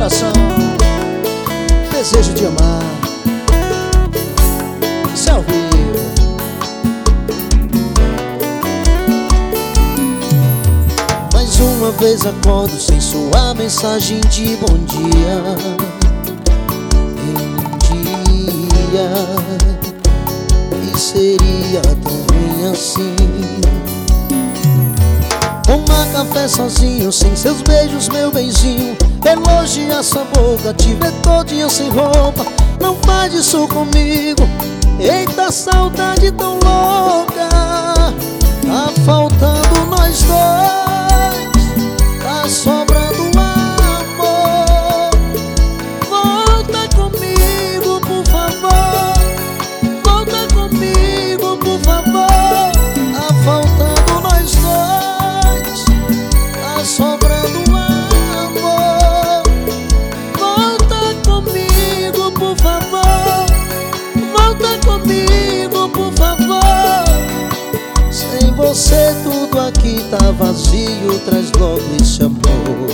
coração, desejo de amar. Isso é ao vivo. Mais uma vez acordo sem sua mensagem de bom dia. Em um dia que seria tão ruim assim. Tomar café sozinho, sem seus beijos, meu benzinho. Elogiar sua boca, te ver todinha sem roupa. Não faz isso comigo. Eita, saudade tão louca. Tá faltando nós dois, tá sobrando amor. Volta comigo, por favor. Volta comigo, por favor. Tá faltando nós dois, tá sobrando amor. Volta comigo, por favor. Volta comigo, por favor. Sem você tudo aqui tá vazio. Traz logo esse amor.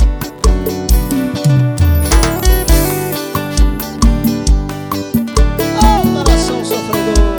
Oh, coração sofredor.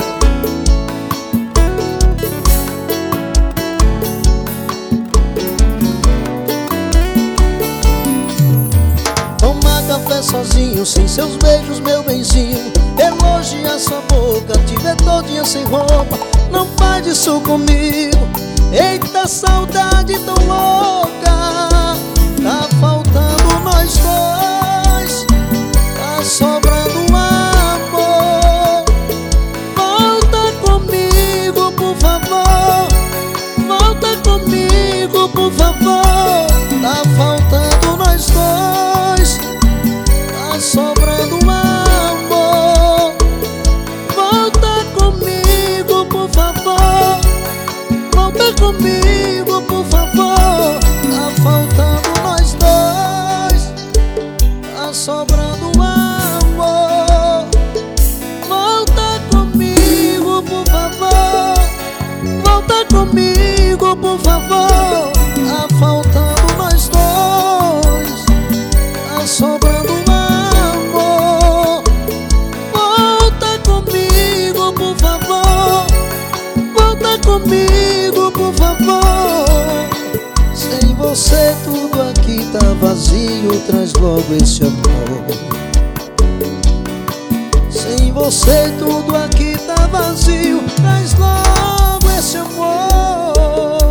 Tomar café sozinho, sem seus beijos, meu benzinho. Elogiar sua boca, te ver todinha sem roupa. Não faz isso comigo. Eita, saudade tão louca. Tá faltando nós dois, tá sobrando amor. Volta comigo, por favor. Volta comigo, por favor. Tá faltando nós dois, tá sobrando amor. Volta comigo, por favor. Volta comigo, por favor. Tá faltando nós dois, tá sobrando amor. Volta comigo, por favor. Volta comigo, por favor. Tá faltando nós dois, tá sobrando amor. Volta comigo, por favor. Volta comigo, por favor. Sem você tudo aqui tá vazio. Traz logo esse amor. Sem você tudo aqui tá vazio. Traz logo esse amor.